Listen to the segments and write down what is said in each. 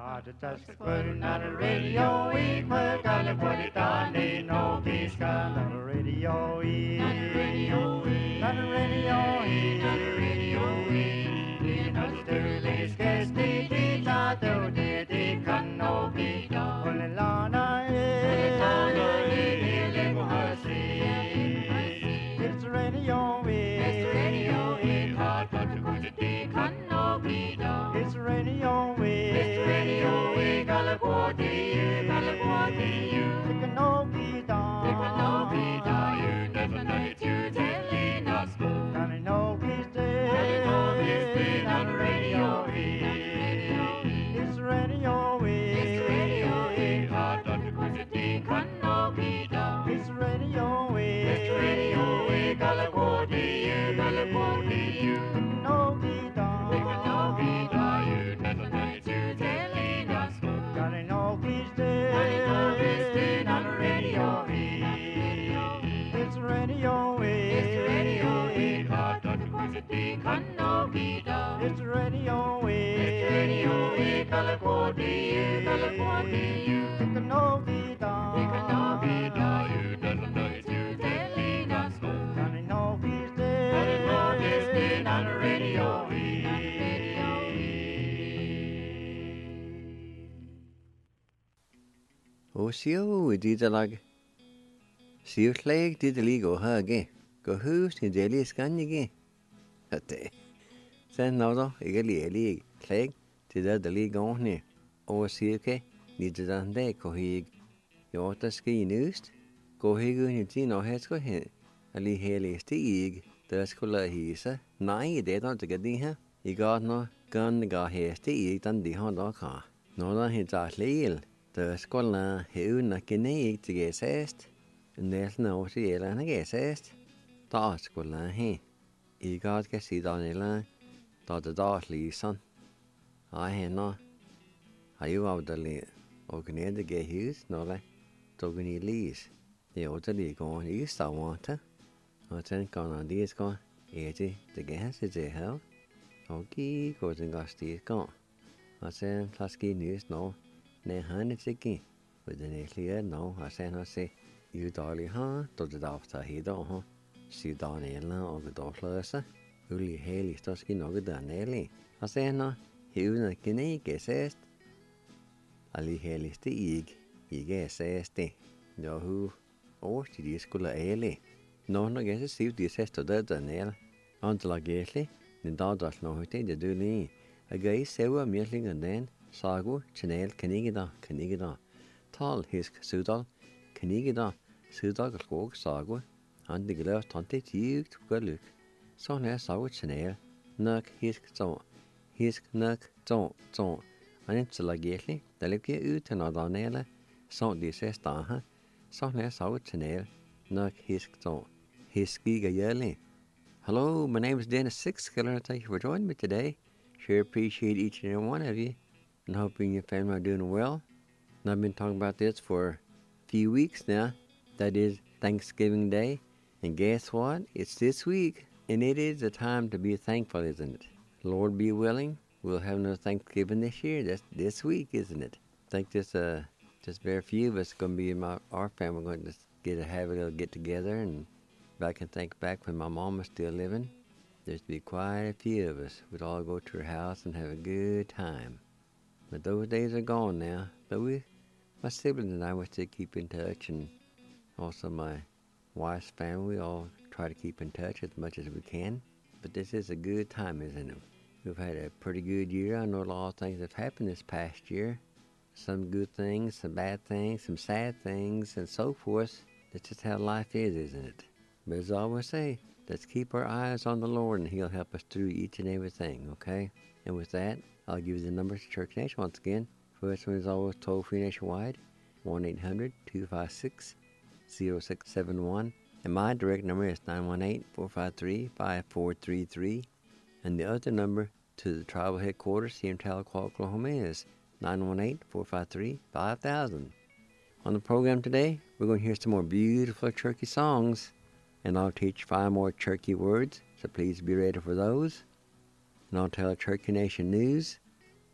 Just putting on the radio, we put on the put it on, ain't no peace on the radio, on the radio, on the radio, on the radio, in the stirless case, the ta do the can no be done. Olelana, it's radio, it's radio, hot but the good can no be done. It's radio, it's radio, California, California, it can no be done. It can no be done. You never know it, you telling us go. And I know he's dead. And I know he's dead on the radio. It's radio, it's radio, hot but the good can no be done. It's radio, California, California, it can no be done. It can no be done. You never know it, you telling us go. And I know he's dead. And I know he's dead on the radio. It's radio, it's radio, hot but the good can no be done. It's radio, California, California, it can no be done. It can no be done. You never know it, you telling us go. And I know he's dead. And I know he's dead on the radio. O sio didalag. Sio leg didaligo hage. Go hus in deli skanjige. Hatte. Sen nodo igali leg didaligo ne. O sio ke didande ko hig. Jota ski nust. Go higu ni tino hesko he. Ali heli stig. Der skulle hisa. Nej, det er ikke det her. I går nå kan gå heste i den de har da ka. Nå da hita leil. Der skulle hevna gene til gesest. Næsten også eller han gesest. Da skulle he. I går skal se da eller. Da det da lisan. Ai hena. Har jo avdali. Og gnede ge hus nå da. Tog ni lis. Det er også det går i stavante. Og sen kan det skal det gas det her. Og gi går den gas det går. Og sen plaski nys nå. Ne han ikke. Og den er lige nå. Og sen har se jo dårlig ha. Då det after hedder ha. Sydan eller og dårløse. Uli heli stoski noget der næli. Og sen har hevne genege sest. Ali heli stig. Ikke sest det. Jo hu. Og de skulle æle. Nå jeg så siv de sest og der næl. Antla gæsli. Den dadas nå høyte det du lige. Jeg sewa mjølingen den. Sago, channel, kanigida. Tal, hisk, sudal, kanigida, sudal, skog, sago. Han det glæder tante tygt guluk. Sånn er sago, channel, nøk, hisk, så. Hisk, nøk, så. Han ikke så lagelig, det ligger ut til noe danele. Sånn de ses da. Sånn er sago, channel, nøk, hisk, så. Hisk, giga jævlig. Hello, my name is Dennis Sixskiller. Thank you for joining me today. Sure appreciate each and every one of you. And hoping your family are doing well. And I've been talking about this for a few weeks now. That is Thanksgiving Day. And guess what? It's this week. And it is a time to be thankful, isn't it? Lord be willing, we'll have another Thanksgiving this year. That's this week, isn't it? I think just very few of us going to be in our family. We're going to have a little get together. And if I can think back when my mom was still living, there's to be quite a few of us. We'd all go to her house and have a good time. But those days are gone now. But my siblings and I, we still keep in touch, and also my wife's family, we all try to keep in touch as much as we can. But this is a good time, isn't it? We've had a pretty good year. I know a lot of things have happened this past year. Some good things, some bad things, some sad things, and so forth. That's just how life is, isn't it? But as I always say, let's keep our eyes on the Lord, and He'll help us through each and everything, okay? And with that, I'll give you the numbers to Church Nation once again. First one is always toll-free nationwide, 1-800-256-0671. And my direct number is 918-453-5433. And the other number to the tribal headquarters here in Tahlequah, Oklahoma is 918-453-5000. On the program today, we're going to hear some more beautiful Cherokee songs. And I'll teach 5 more Cherokee words, so please be ready for those. And I'll tell Cherokee Nation news.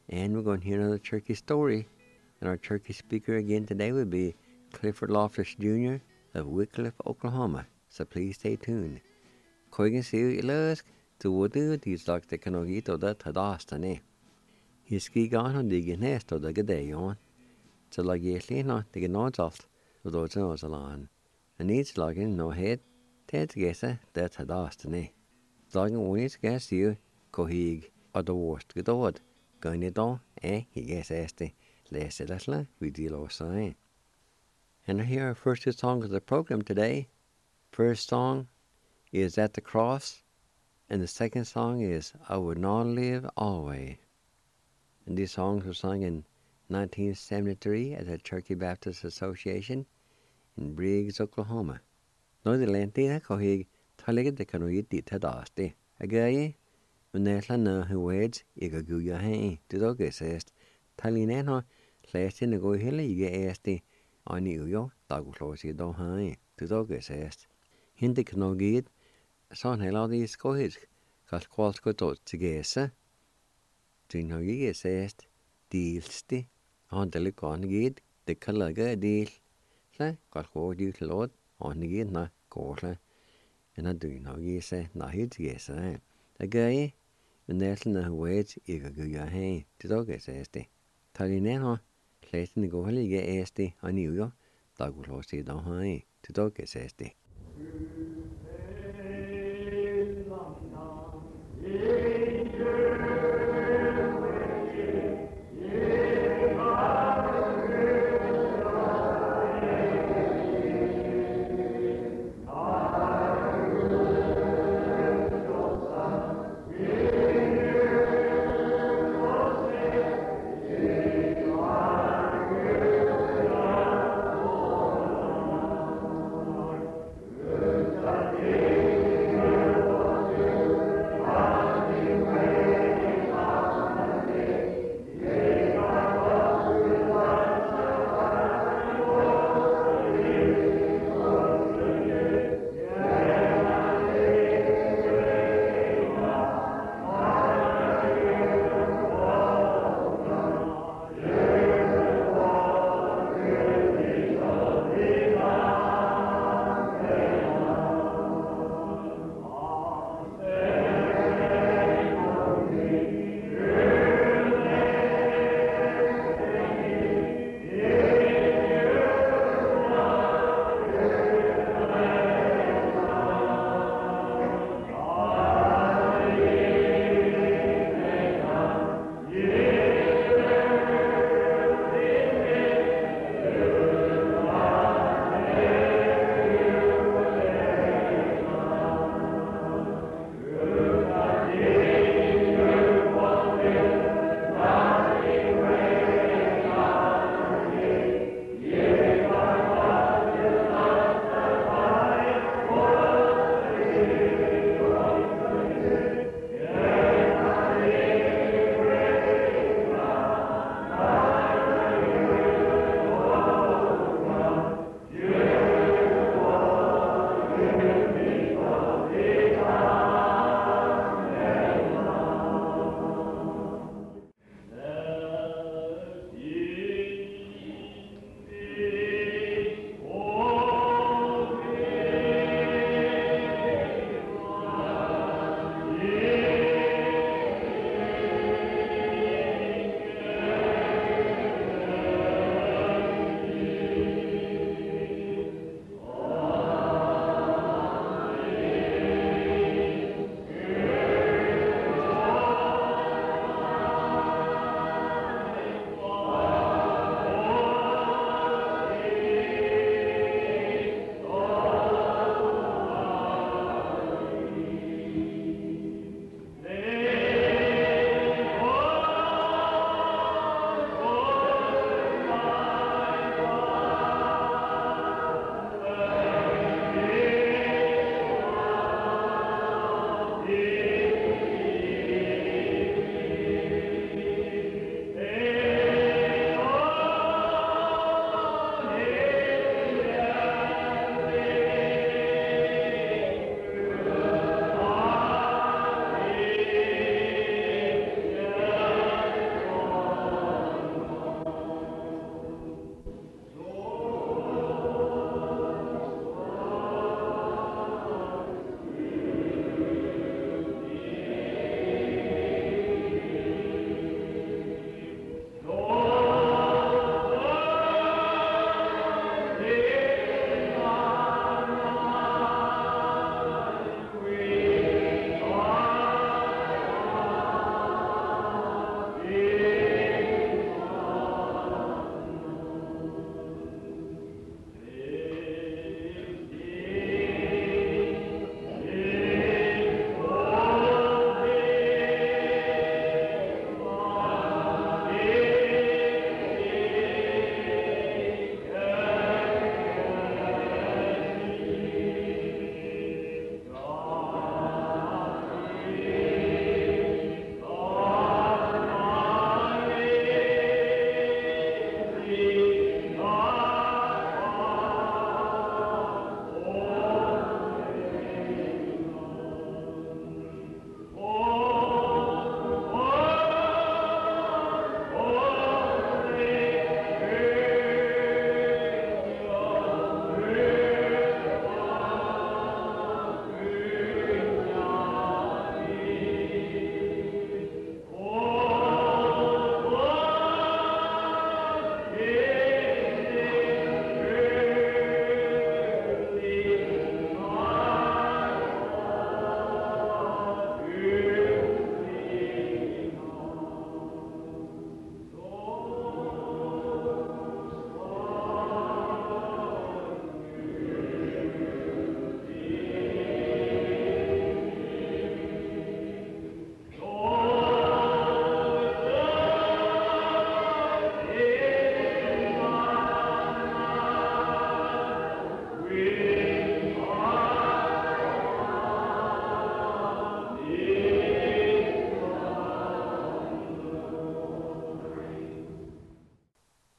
And we're going to hear another turkey story. And our turkey speaker again today will be Clifford Loftus Jr. of Wycliffe, Oklahoma. So please stay tuned. Coigan siw ilask to wudu dislok de kanogito da tadastane. Hiski gan on de genesto da gedeon. So lag yesli no de genodalt of those nozalan. And each login no head ted gesa da tadastane. Login wins gas you cohig or the worst gedod. Ganidon he gets este less lesla we deal sign. And here our first two songs of the program today. First song is At the Cross, and the second song is I Would Not Live Always. And these songs were sung in 1973 at the Turkey Baptist Association in Briggs, Oklahoma. No de lentina cohig talig de canoid di tadaste. Agaye, when there's no who weds, you go your hay to the guest. Talineno, last in the go hill, you get este on you, dog close you don't hang to the guest. Hindi canogid, son hello these cohis, cause quals go to guess. Do know you get dealsti on the look on gid, the color deal. Say, got what you load on the gid, not course. And I do know you say, not hit guess. A guy, when there's no words, you go your hand to the guest. Talineno, late in the go hill, you get este on you, dog close you don't hang to the guest.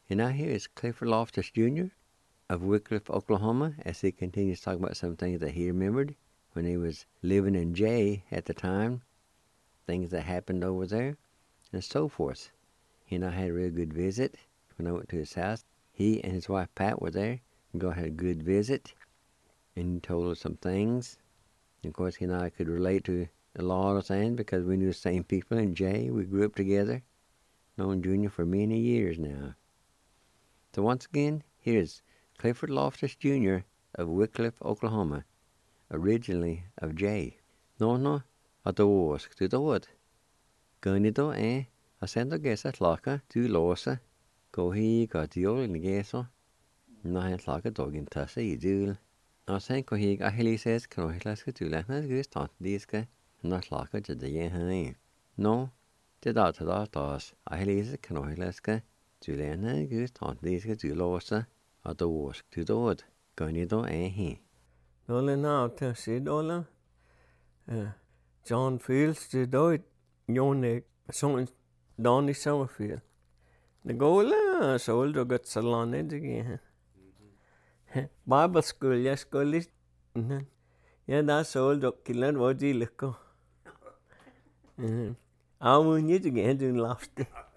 And now here is Clifford Loftus Jr. of Wycliffe, Oklahoma, as he continues to talk about some things that he remembered when he was living in Jay at the time, things that happened over there, and so forth. He and I had a real good visit when I went to his house. He and his wife Pat were there. We had a good visit, and he told us some things. And of course, he and I could relate to a lot of things because we knew the same people in Jay. We grew up together, known Junior for many years now. So once again, here's Clifford Loftus Jr. of Wycliffe, Oklahoma, originally of Jay. No, at the wars to the wood. Gunnido a send a guess at laka to losa. Go he got the old in the gesso. No hand laka dog in tussy dul. I think go he got hilly says can I let's get to let us go start this guy. Not laka to the yen. No, the dot toss. I hilly says can I let's go to let us go start this guy to losa. At the wars to the wood. Gunnido he. Dolle now to see dolle. John Fields to do it. Jonik, son Donny Summerfield. The goal, so old got salon again. Bible school, yes, college. Yeah, that's old killer what you look. I won't need to get in last.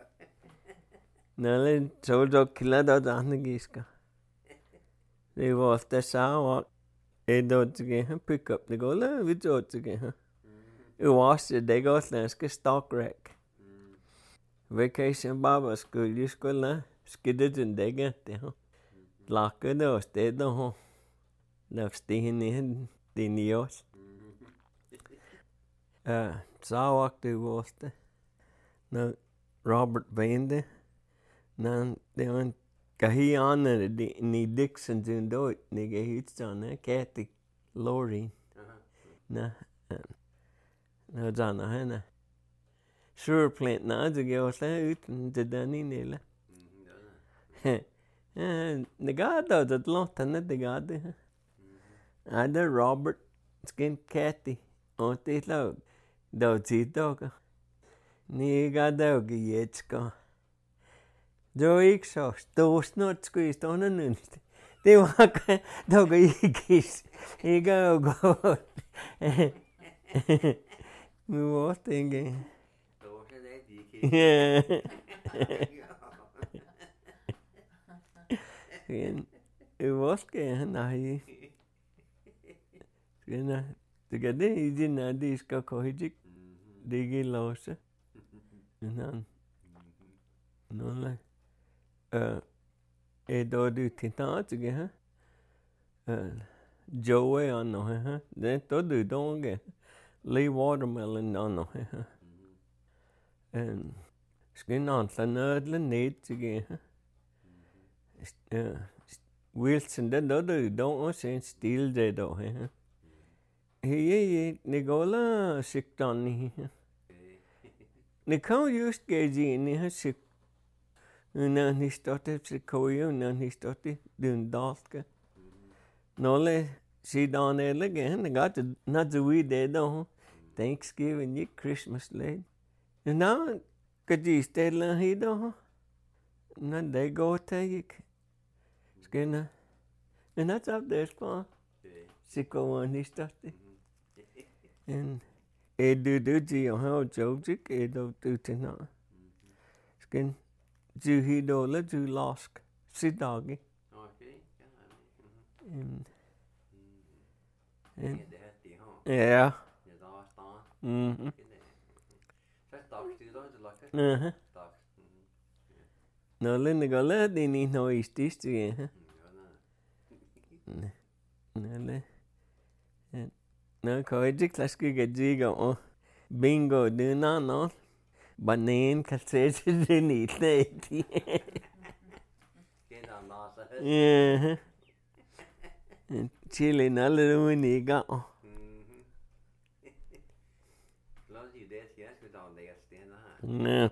No, let's old killer that on the giska. They was the sour. A dot again, pick up the goal, with dots again. It was the day got let's stock wreck. Vacation Bible school, you school, skidded and they get there. Lock it or stay the home. Now staying in the news. So walk the was the. Now Robert Bende. Now they went. He honored the Dixon's in do it. Nigga, he's on Kathy Laurie. No, John, Hannah. Sure, plant now to go out and the Danny Nilla. And the god does it lot, and the god. Either Robert skin Kathy on the log. Does it dog? Nigga dog, yet go. Joe så stå snart squeezed on an instant. Det var dog ikis. Iga och gå. Vi var thinking. Yeah. Det var ska nej. Ska det går det i din det ska kohijik. Det går låsa. Nan. Nån då du tittar till det här. Joey on no här. Det då du donge. Lee watermelon on no här. En skin on sanödlen ned till det här. Wilson det då du don't sen still det då här. Hej Nicola siktan ni. Ni kan just ge ni här sik. När ni startade Chicago, när ni startade Dundalska. Nåle sidan eller got not the we did though. Thanksgiving, you Christmas late. And now could you stay lang he though? Now they go take. Skinna. And that's up there far. Chicago when he started. And do you how Jojic do tonight. Skin. Du hidola du lask sidagi. Okay. Ja. Mhm. No linda gala di ni no istis ja. Nale. No koijik klaski gajiga o bingo du na no. Banen kalsese den itleti. Yeah. Chile nalle uniga. Yeah.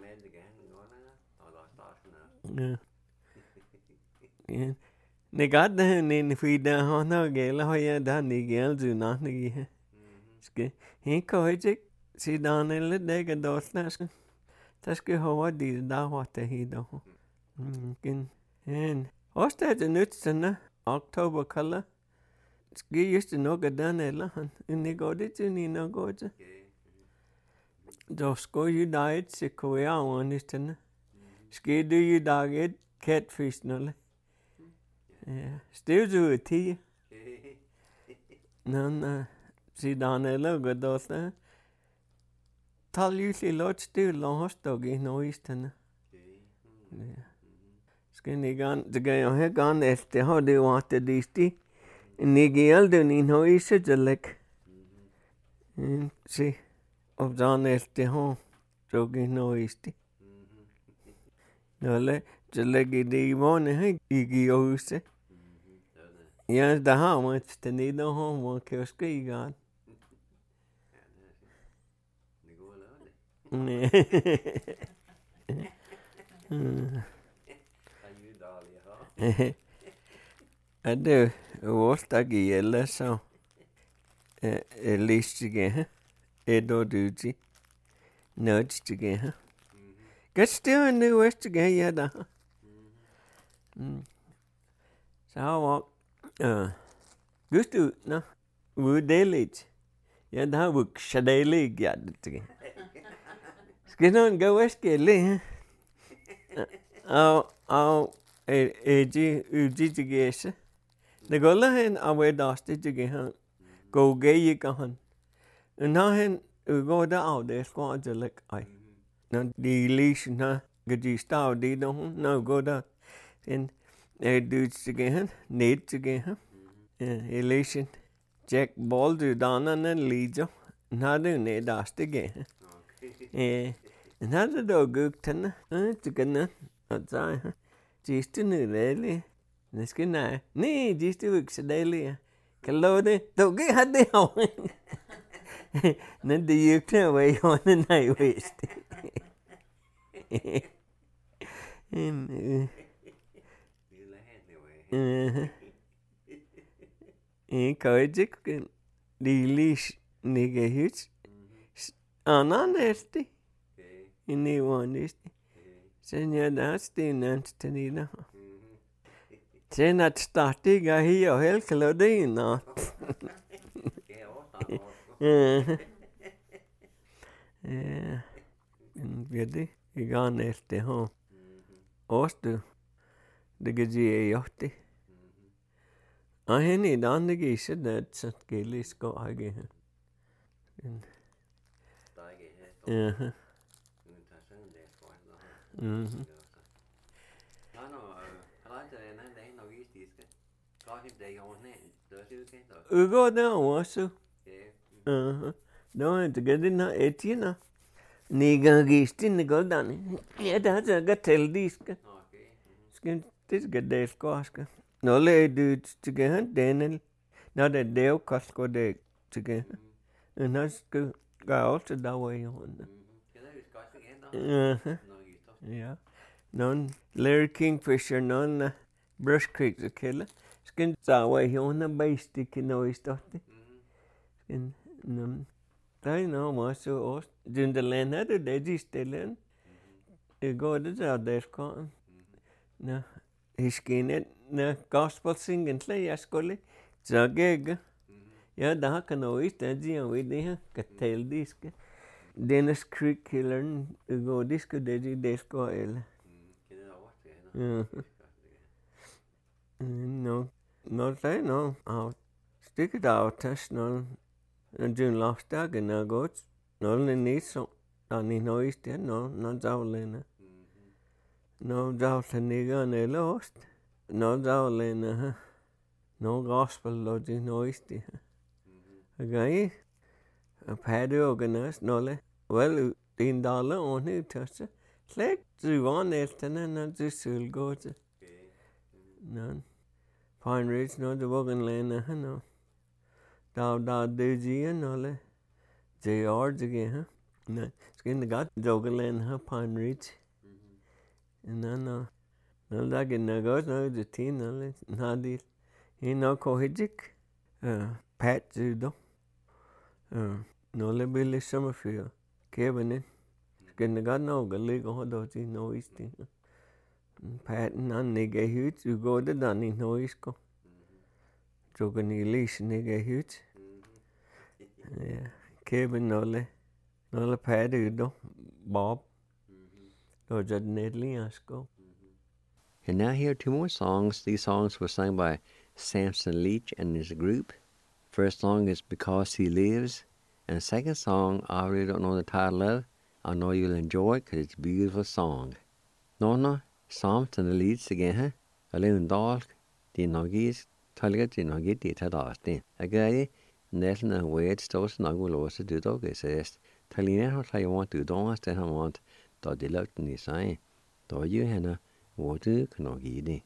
Yeah. Negada ni fida hona gela hoya da ni gel du na ni. Ske he koijik si danelle dega dosnas. Tas ke hova di da hota hi do. And også det nyt sådan oktober kalder. Skal just nok den eller han. En går det til ni nok går det. Da skal jo dig til korea og næsten. Skal du jo dag et catfish nåle. Ja, stiv du til. Nan sidan eller godot. Tal ju sig lot stil og hostog i noisten. Ja. Skal ni gan det gør jeg gan efter har det var det disti. Ni gæld den i noise jelek. Se og dan efter har så i noiste. Nåle jelek i det måne i giose. Ja, der har man det nede der har man kan ske i gang. Nej. Det var der gælder så listige edo duty nudge Gæster nu vestige ja da. Så var gustu na uddeligt. Ja da var shadelig ja det. Skal nogen gå vestige Ujigese. Det går hen og ved dårligt til han. Gå gæge han. Når han går der af det skal jeg lægge ej. Når de læser når de står det der hun når går der en du til han ned til han. Læser Jack Ball du danerne lider. Når det ned der stige. Når det dog gugterne til kan og så Just nu really. Det skal nej. Nej, just det ikke så dejligt. Kan love det. Dog ikke har det af. Når det gik til at være hånden nej vist. Kan ikke lille nikke hus. Anan er det. En nævneste. Sen jeg der stenens til nida. Sen at starte jeg her og helt klodina. Ja. Ved det i gang efter ham. Også det kan sige jeg det. Og hende i den det gisse det så gælde skal jeg have. Ja. Ugo der også. Nå, det gør det når etienne. Niga gistin goldan. Ja, der er så til diske. Skal det skal det skal. Nå le du til han den. Når det der koster det til. Nå skal gå også der var jo. Ja. Nån Larry Kingfisher nån Brush Creek så kælder. Skal tage her under bastik noget i stedet. Skal nån. Der er noget også også. Dunderland er det de stiller. Det går det der skal. Nå. Hiskene nå gospel singen slet jeg skulle. Så gæg. Ja, der kan noget i stedet og det her katel diske. Dennis Creek killeren går diske det skal eller. No, say no. I'll stick it out, test no. And June last dag and I got no need so. I need no east no, no Zawlena. No Zawlena and lost. No Zawlena, no gospel logic no east. Okay. A paddy organized no. Well, $10 on it, touch. Slægt du var næsten når du skulle gå til. Nå. Pine Ridge når du var en lande her nå. Der det siger nåle. Det er det her. Nå. Skal ikke godt doggerland her Pine Ridge. Nå. Nå der kan jeg godt nå det til nåle. Nå det. Nå kohijik. Pat du. Nåle Billy Summerfield. Kevin. Skal jeg godt nå at ligge og holde til noget i stedet. Patten han nigga hut, du går det dan in noisko. Jogan i lis nigga hut. Ja, Kevin nolle padde do, Bob. Då jad nedli asko. And now here are two more songs. These songs were sung by Samson Leach and his group. First song is Because He Lives. And the second song, I really don't know the title of. I know you'll enjoy it because it's a beautiful song. No, Samson Leach again, huh? Alun Dalk, the Noggies, Tulligat, the Noggie, the Tadasti. Again, Nelson and Wade, Stoss, Nogulos, do dog, says. Talina, what I want to do, I still want to deluct in the sign. Do you, Hannah? What do you do?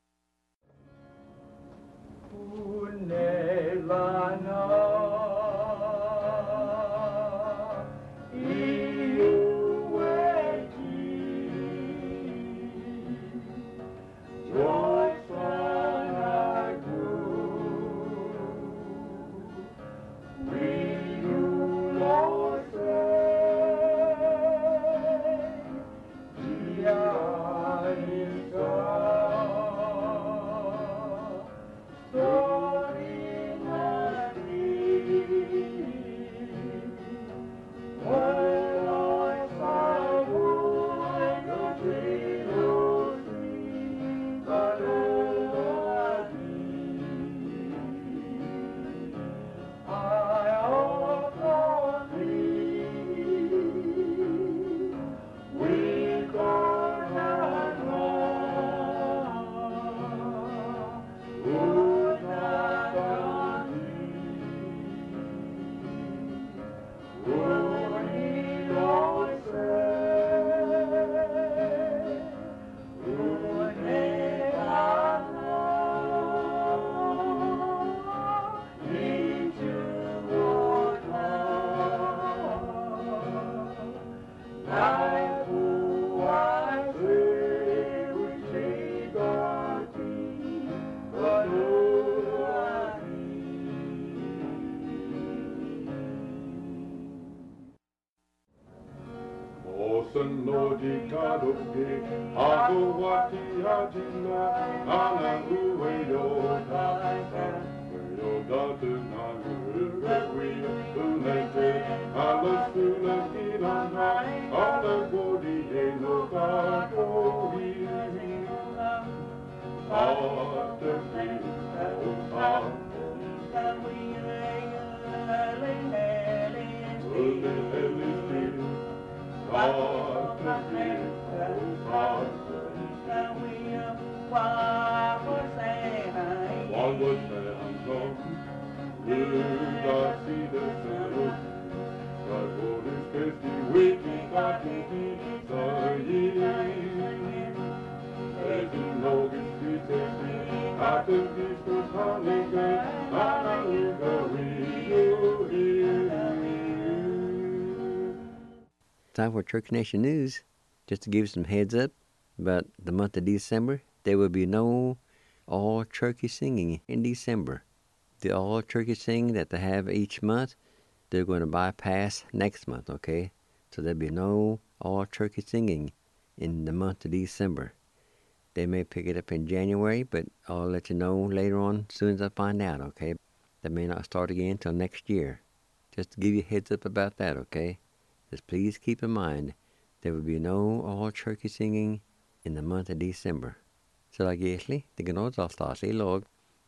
Time for Church Nation News. Just to give you some heads up about the month of December, there will be no all turkey singing in December. The all turkey singing that they have each month, they're going to bypass next month, okay? So there'll be no all turkey singing in the month of December. They may pick it up in January, but I'll let you know later on as soon as I find out, okay? That may not start again until next year. Just to give you a heads up about that, okay? Just please keep in mind, there will be no all turkey singing in the month of December. Så like egentlig, det kan også starte I lag.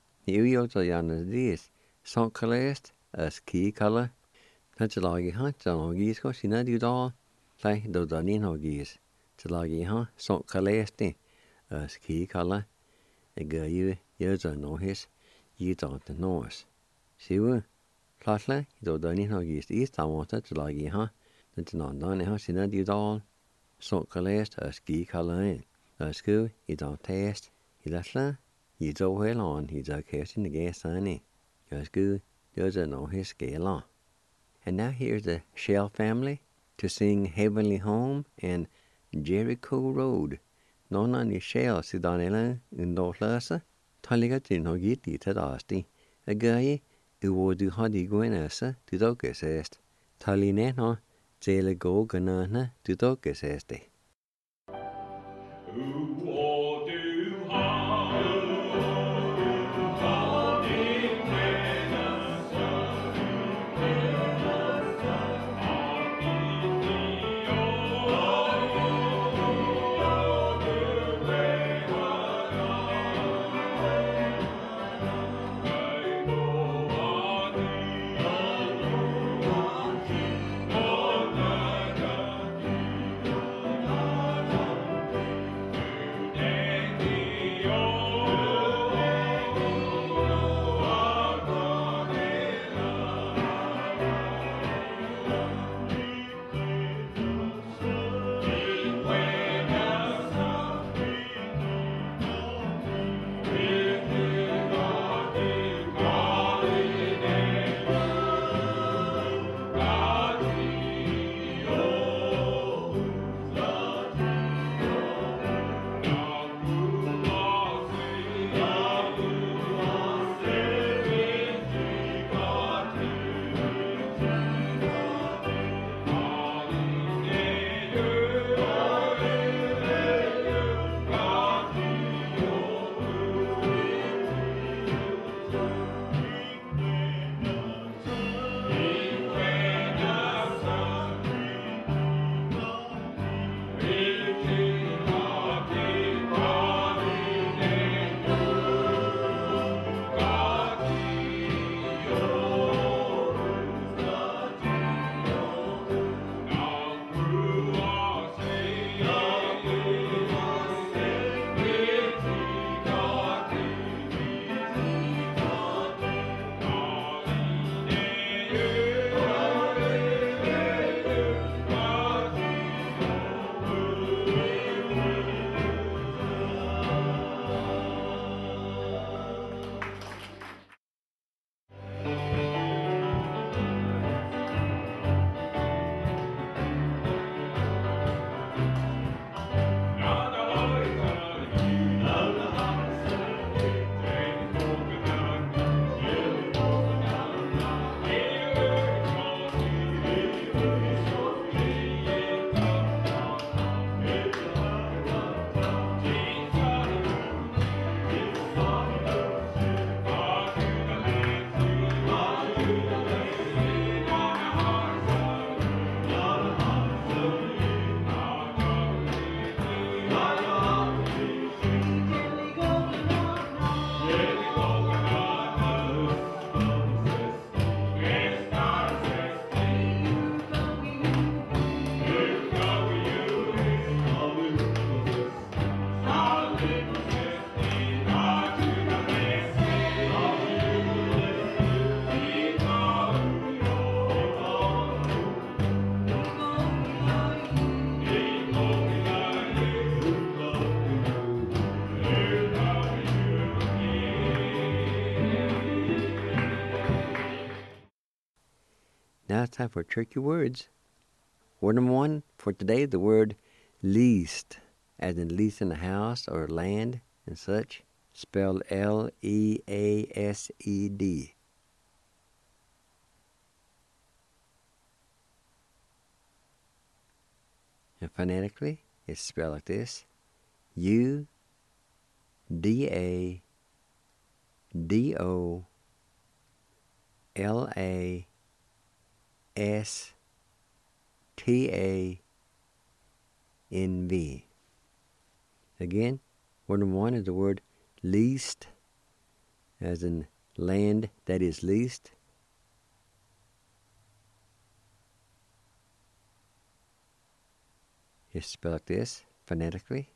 I ugjort gjerne this, sånn kalest, as key color. Til lage han, til han gis ko, sina du da, like do da nin ho gis. Til lage han, sånn kalest, as key color. Jeg gør jo, jeg så nå his, jeg da til nås. Sivu, platle, do da nin ho gis, I stamåte til lage han, til nån han, sina du da, sånn kalest, as key color. Sku, I don't taste. I lasla, I do well on, I do catch in the gas sunny. Sku, there's a no his scale on. And now here's the Shell family to sing Heavenly Home and Jericho Road. Non on the Shell, Sidanella, in Dolasa, Taligatin or Giti Tadasti. A guy who would do Hadi Guenasa to Docus est. Talineno, Zela go Ganana to Docus este. Who it's time for tricky words. Word number one for today, the word leased, as in leased in a house or land and such, spelled Leased. And phonetically, it's spelled like this: UDADOLASTANV. Again, word number one is the word leased, as in land that is leased. It's spelled like this phonetically: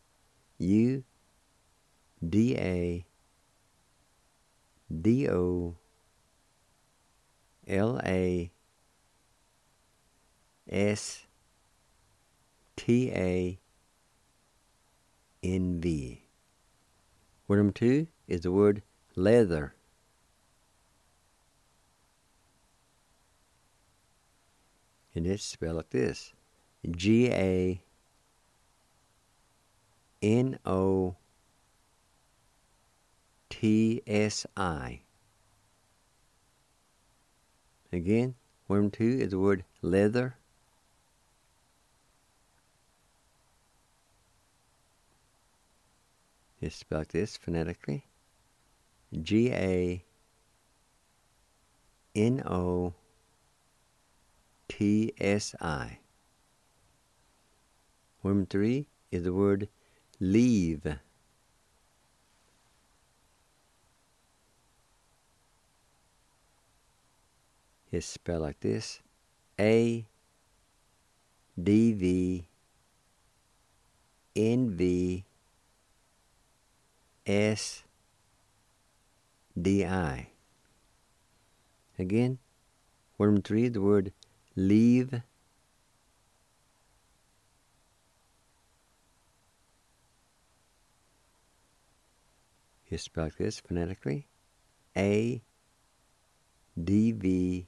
UDADOLASTANV. Word number two is the word leather. And it's spelled like this: GANOTHI. Again, word number two is the word leather. It's spelled like this phonetically: GANOTHI. Word number three is the word leave. It's spelled like this: ADVNVSDI. Again, word number three, the word leave. It's spelled like this phonetically: ADVNVSDI.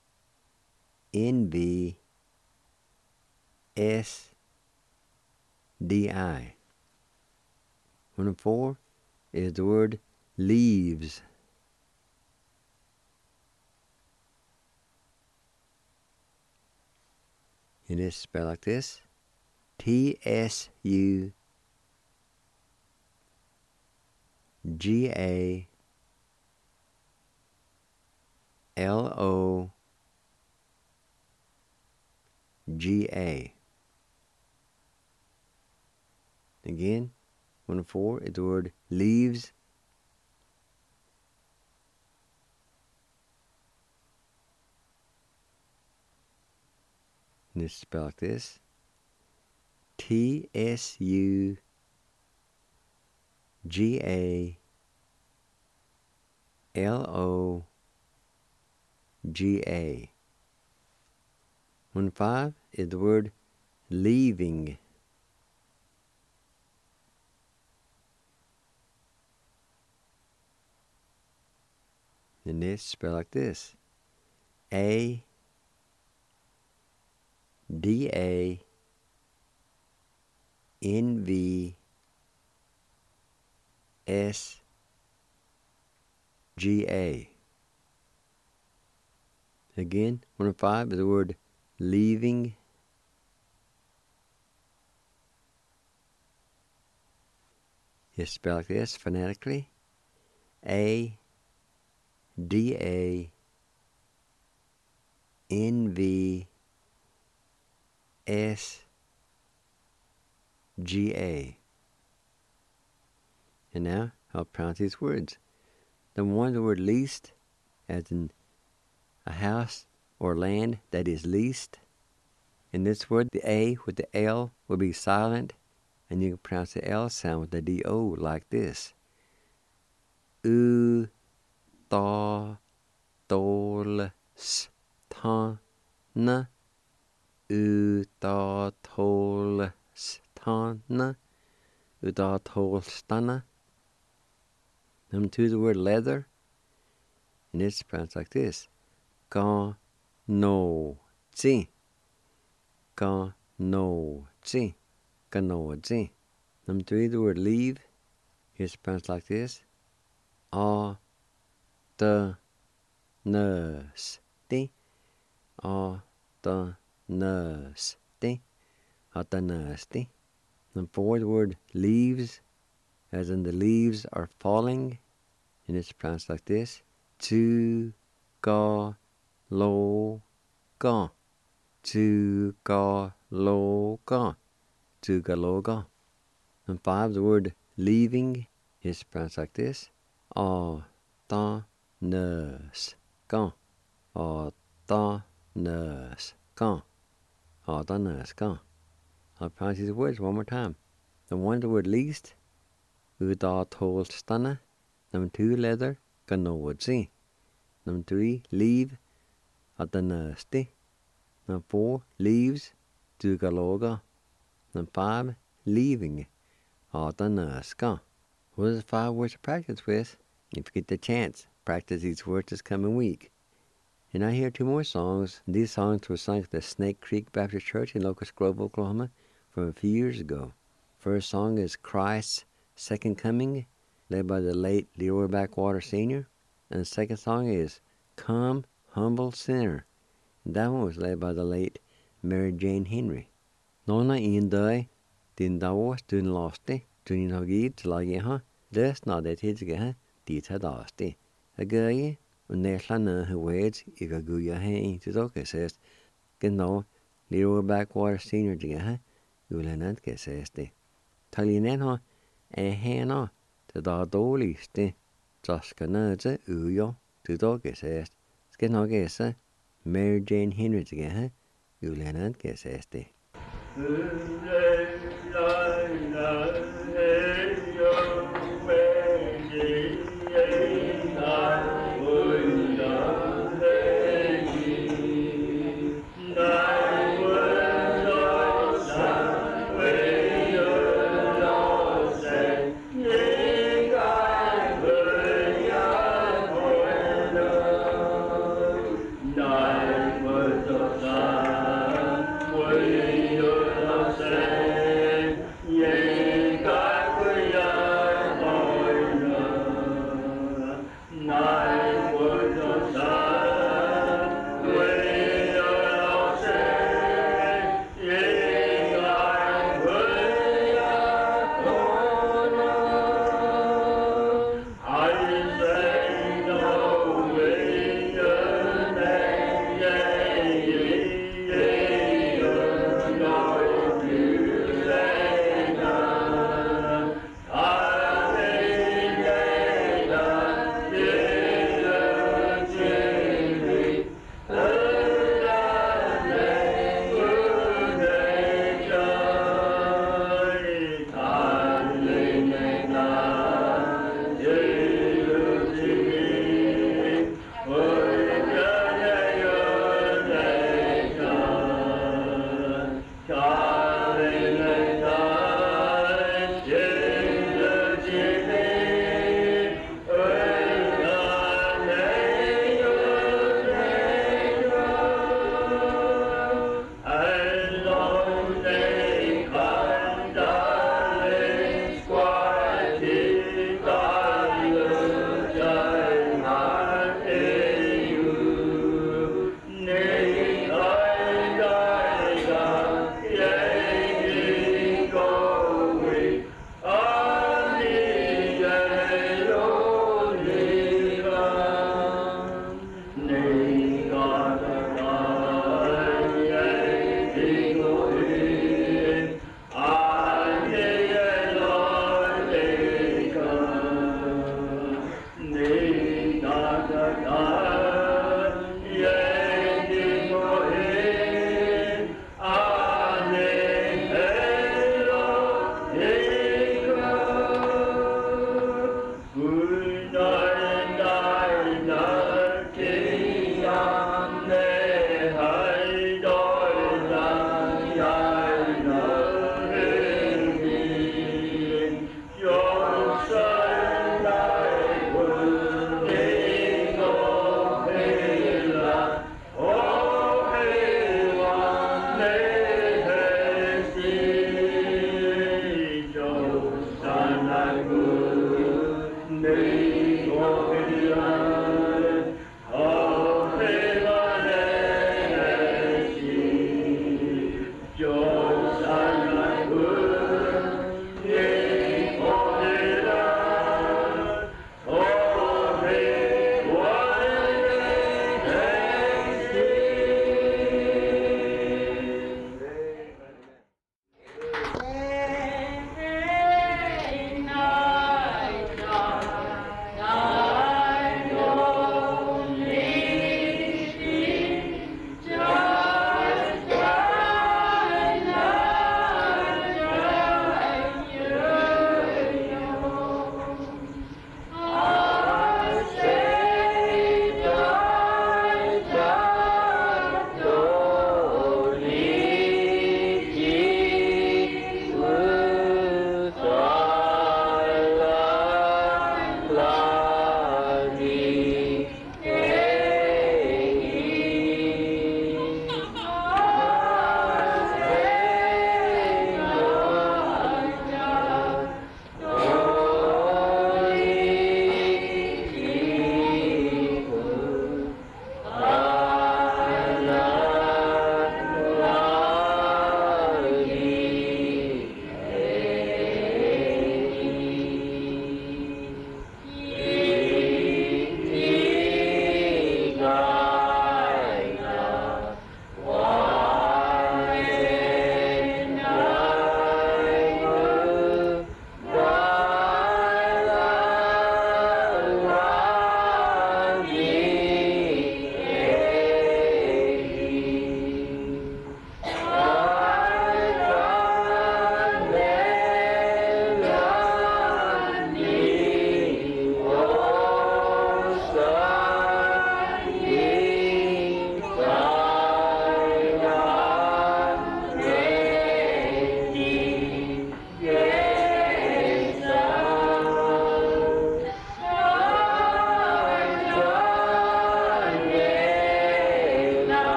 Word number four is the word leaves. And it's spelled like this: TSUGALOGA. Again, one of four is the word leaves. And it's spelled like this: TSUGALOGA. One five is the word leaving. And it's spelled like this: ADANVSGA. Again, one of five is the word leaving. It's spelled like this phonetically: ADANVSGA. And now I'll pronounce these words. Number one, the word leased, as in a house or land that is leased. In this word, the A with the L will be silent, and you can pronounce the L sound with the D-O like this: U-ta-tol-st-na, U-ta-tol-st-na, U-ta-tol-st-na. Number two, the word leather, and it's pronounced like this: Gano. zi. Ka no zi. Ka no zi. Number 3, the word leave is pronounced like this. A the nurse di. A the nurse di. A the nurse di. Number 4, the word leaves, as in the leaves are falling, and it's pronounced like this. Tu ga lo ga. Tu ga lo ga. Tu ga lo ga. Number 5, the word leaving is pronounced like this. A ta nurse ga. A ta nurse ga. A ta nurse ga. I'll pronounce these words one more time. Number 1, the word least. U da told stunna. Number 2, leather. Ga no would see. Number 3, leave. A ta nurse di. Number 4, leaves. Tu ga lo ga. Number 5, leaving. A ta nurse ga. What are the 5 words to practice with? If you get the chance, practice these words this coming week. And I hear 2 more songs. These songs were sung at the Snake Creek Baptist Church in Locust Grove, Oklahoma, from a few years ago. First song is Christ's Second Coming, led by the late Leroy Backwater Sr. And the second song is Come, Humble Sinner. And that one was led by the late Mary Jane Henry. Nona in day, din dawas dun losti, dun hagi tlagi des na det hitsge dit hadasti. Agaye, und neslana weds igaguya he to doke says, genau, Leroy Backwater Sr. Diga, ulanant ke says de. Talinen hena, to da dolisti, jaskanaze uyo, to doke says, skenogesa, Mary Jane Henry Diga, ulanant ke says de. Say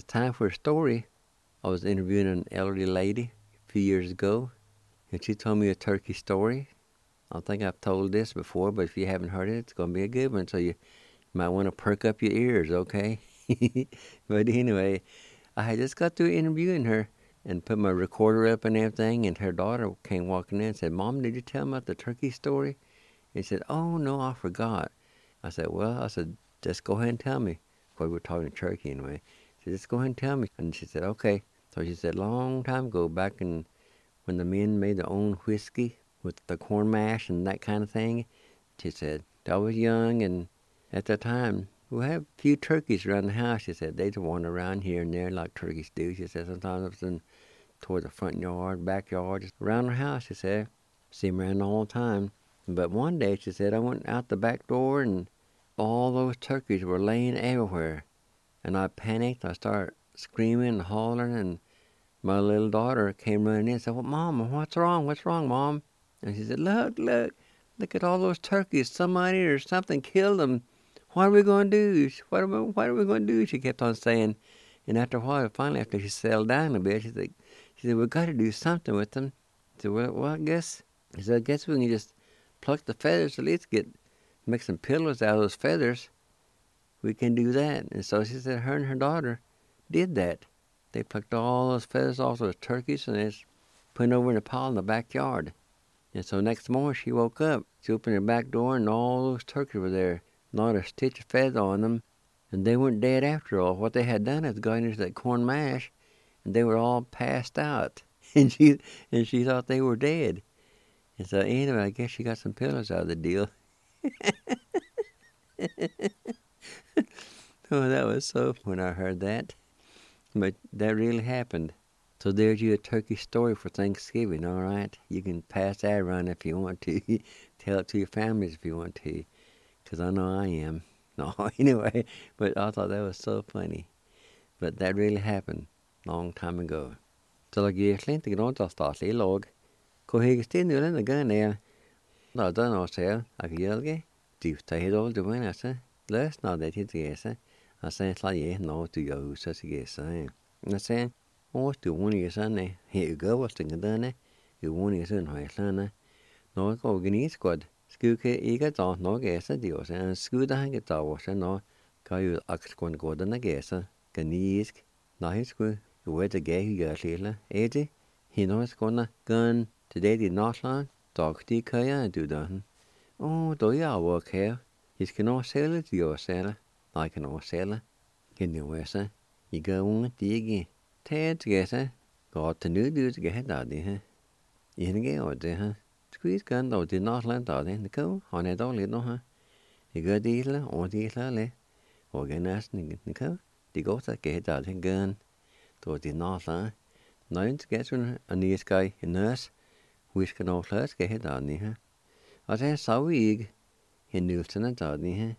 time for a story. I was interviewing an elderly lady a few years ago, and she told me a turkey story. I think I've told this before, but if you haven't heard it, it's going to be a good one, so you might want to perk up your ears, okay? But anyway, I had just got through interviewing her and put my recorder up and everything, and her daughter came walking in and said, "Mom, did you tell me about the turkey story?" And she said, "Oh, no, I forgot." I said, "Just go ahead and tell me." Well, we were talking turkey anyway. She said, "Just go ahead and tell me." And she said, "Okay." So she said, long time ago, back in when the men made their own whiskey with the corn mash and that kind of thing, she said, I was young, and at the time, we had a few turkeys around the house. She said, they'd wander around here and there like turkeys do. She said, sometimes it was toward the front yard, backyard, just around her house, she said. See them around all the time. But one day, she said, I went out the back door, and all those turkeys were laying everywhere. And I panicked. I started screaming and hollering, and my little daughter came running in and said, "Well, Mom, what's wrong? What's wrong, Mom?" And she said, look at all those turkeys. Somebody or something killed them. What are we going to do? What are we going to do? She kept on saying. And after a while, finally, after she settled down a bit, she said, we've got to do something with them. I said, well, I guess we can just pluck the feathers, at least make some pillows out of those feathers. We can do that. And so she said her and her daughter did that. They plucked all those feathers off those turkeys, and they just put them over in a pile in the backyard. And so next morning she woke up. She opened her back door, and all those turkeys were there. Not a stitch of feather on them. And they weren't dead after all. What they had done is gone into that corn mash, and they were all passed out. And she thought they were dead. And so anyway, I guess she got some pillows out of the deal. Oh, that was so when I heard that. But that really happened. So there's you a turkey story for Thanksgiving, all right? You can pass that around if you want to. Tell it to your families if you want to, because I know I am. No, anyway, but I thought that was so funny. But that really happened a long time ago. So like you slint the ground just start a log. Go here, stay in the gun there. No, don't know, sir. I can yell again. Do you stay all the way, I say? Let's not that it's yes. I say, it's like, no, to go, such a guess. I say, what's the one year son? Here you go, what's the gun? You want your son, my son. No, go get squad. Scook it, don't no guess at yours, and scoot the hang it was, and no, call you Oxcon Gordon, I guess. Can you ask? No, he's good. Where the gay you got, Sheila? Eddie? He knows gonna gun today did not learn. Dog the kaya do done. Oh, do you work here? He's can all sell it to your seller. I can all sell it. Can you wear, sir? You go on the again. Ted together. Got to new dudes get daddy, huh? You can get out there, huh? Squeeze gun though did not learn daddy in the cow. On it all little, huh? You go dealer or dealer, organized in the cow. The go to get daddy gun. Though did not learn. Nine to get a near sky in nurse. Which can all first get daddy, huh? I say, so eag. He knew to the daddy, huh?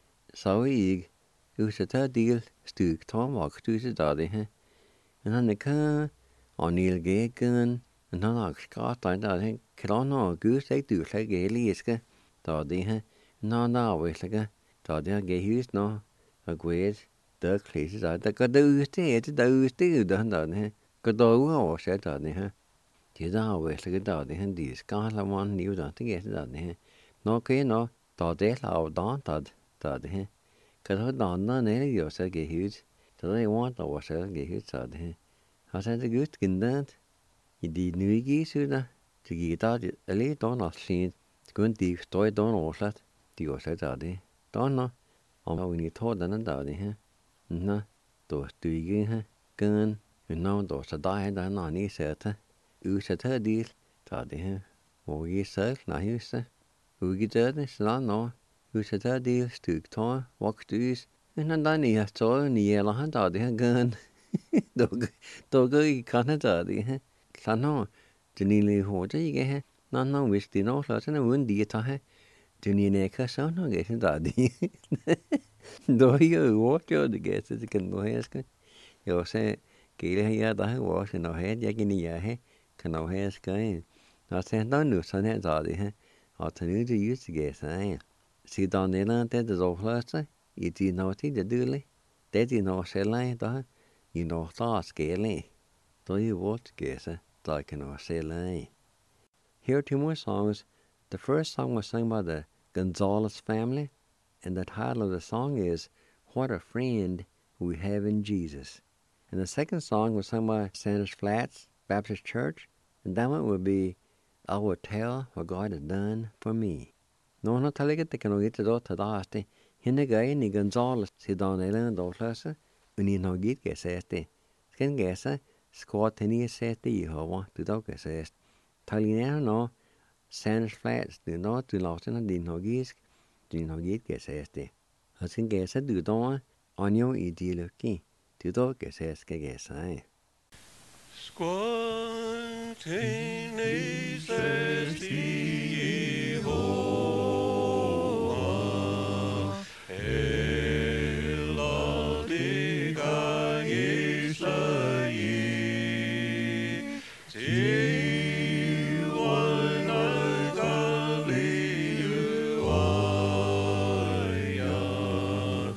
So eag. You should tell deal, Stug Tom walk to the daddy, huh? And then the car, on Neil Gay gun, and then I got like that, I can't know, goose like do like a liska, daddy, huh? No, it's like a daddy, I get used no, a great, the places I got those days, done, huh? Got those, said daddy, huh? Did I always like a daddy, and these guys I want new done to get daddy, huh? No, okay, no, daddy, I'll don't, daddy, huh? Cause I don't know any of yours, I get huge. So they want to wash out, get huge, daddy. I said, the good skin that. You did new geese, to get out a late on our scene. It's going to story don't wash that. Do you say, daddy? Don't know. I'm when you told them, daddy, huh? No, those do you, huh? Gun, you know, those are dying, I know, he said, huh? You said her deal, daddy, huh? Oh, you said, now you say. Who get this? No. You said her deal, Stug Tom, walk to use. And then he has told me, yellow hand daddy, huh? Gun. Dog you can't daddy, huh? Clano, Janili Hoja, you get, no, which did not let in a wound, dear, huh? Janine so no get daddy. Do you walk your the guess as you can go ask? You say, Gayle, ya, the wash in our head, yakin ya, he can no hair sky. I said, don't do son head daddy, huh? I'll tell you to use the guess, eh? See down there, that is all first, you did not see the dooley. They did not say line, huh? you know, thoughts scaly. Do you what guess it? I can say lie. Here are two more songs. The first song was sung by the Gonzalez family, and the title of the song is What a Friend We Have in Jesus. And the second song was sung by Sanders Flats Baptist Church, and that one would be I Will Tell What God Has Done For Me. No, no, tell you that can get it out to the last. Hinna guy ni Gonzalez si down island or class, and you know get guess este. Skin guess, squat any set the Yehovah to dog guess. Tell you no, Sanders Flats do not do lost in a din no geese, do not get guess este. I can guess I do don't on your ideal key to dog guess I. Squantaneous as the Yehovah, Eladiga Yisrael, Tiwana Galilea,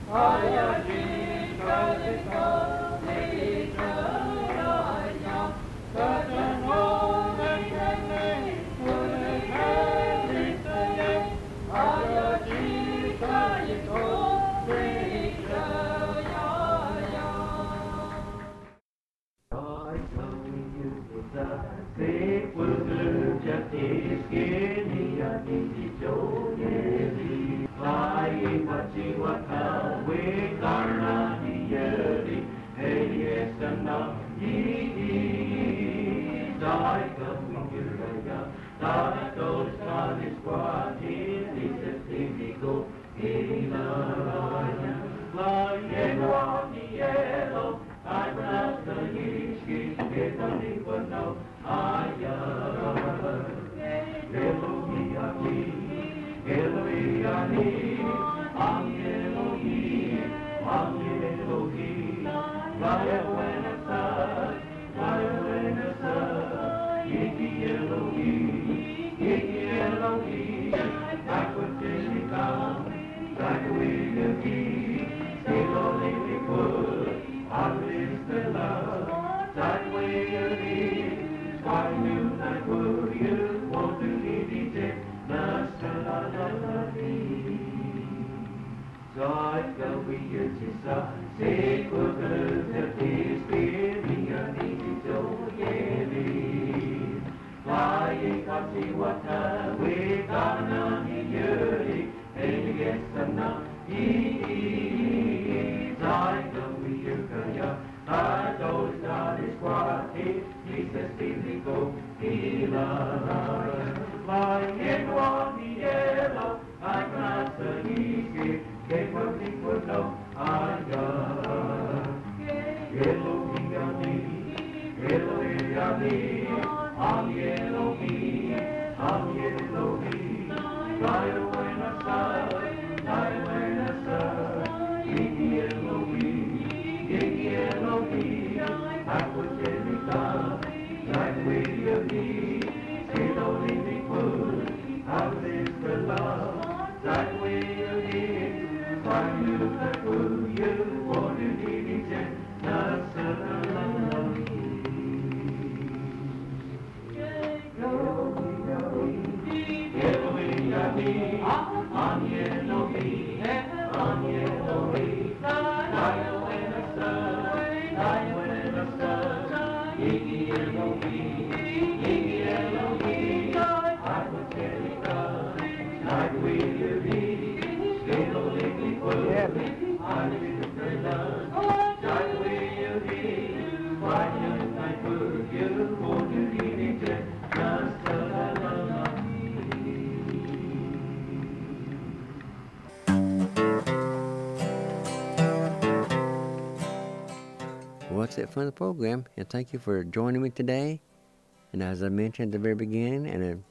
Well, that's it for the program, and thank you for joining me today. And as I mentioned at the very beginning,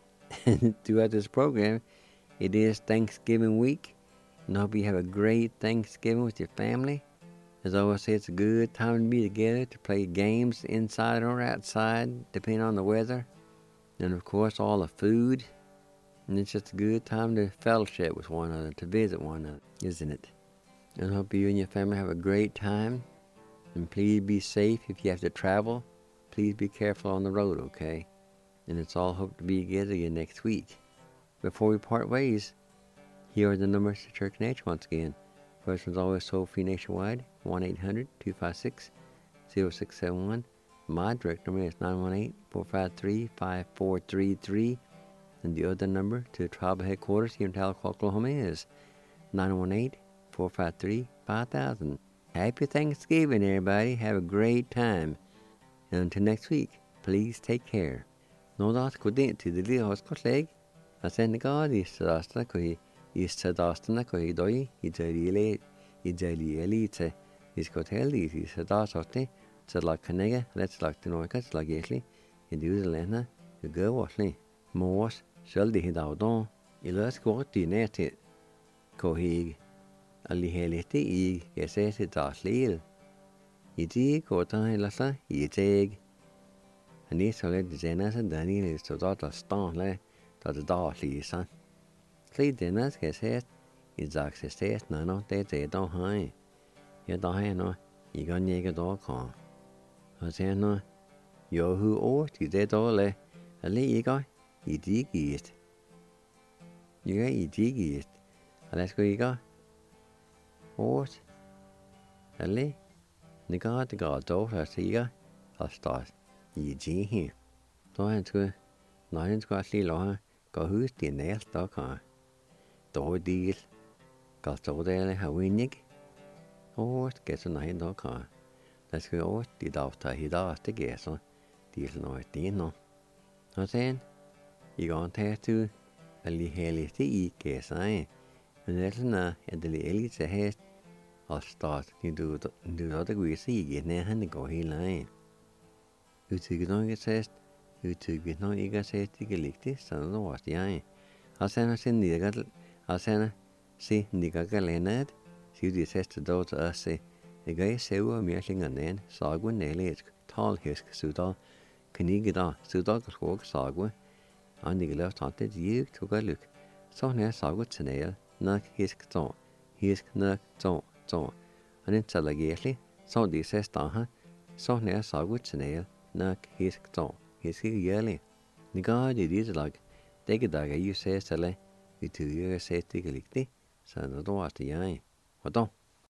and throughout this program, it is Thanksgiving week, and I hope you have a great Thanksgiving with your family. As I always say, it's a good time to be together to play games inside or outside, depending on the weather, and of course all the food. And it's just a good time to fellowship with one another, to visit one another, isn't it? And I hope you and your family have a great time. And please be safe if you have to travel. Please be careful on the road, okay? And it's all hope to be together again next week. Before we part ways, here are the numbers to Church Nature once again. First one's always toll-free nationwide, 1-800-256-0671. My direct number is 918-453-5433. And the other number to the tribal headquarters here in Tahlequah, Oklahoma is 918-453-5000. Happy Thanksgiving, everybody. Have a great time. And until next week, please take care. No das kudin to the little hospital leg. I send the God is Sadasta Koi, is Sadastana Koi doi, it's a relay, it's a elite, is hotel, is Sadasote, it's like Canega, let's like the Norcas, like Yesli, in the Lena, the girl wasly. Morse, shall the Hidaldon, Ilas Court, the netted. Cohig. Alli helite I gesætte dasleel. I dig gården ellers I teg. Han er så lidt denne så denne er så der stand la der det daglige så. Så denne skal sætte I dag se stedet no det dog hai. Jeg dog hai no. I kan ikke dog kan. Og så no. Jo hu år til det dårlige. Alle ikke i digist. Ikke i digist. Og det skulle ikke. Års. Alle. Det går dog for sikker. Og start i dig. Så han skulle. Når han skulle lige lov. Gå hus til næst dog kan. Dog del. Går stå der har vi ikke. Års. Gæt nej dog kan. Det skulle års. De dog tager hit af det gæt det er noget det nu. Og sen, I går tage til, at lige heldigt det I kan sige, men ellers at det lige elge til hest, og start, du der kunne se igen, når han går hele vejen. Udtykket nok ikke test, udtykket nok ikke test, det kan ligge det, sådan det var jeg. Og sen se nikker, og sen se nikker galandet, så de teste dog til at se, jeg kan se ud af mere længere ned, så går nælet, talhisk, så der, knigge da, så der kan skog sagwe. Han ikke løft han det jævk tog af lyk. Så han sagwe til næl, nok hisk nok så. Han er talagerlig, så de ses der så han sagwe til næl, nok hisk ikke jærlig. Ni gør det dit lag. Det kan der jo ses eller vi tyder ses det ikke ligge, så når du er det jeg. Og da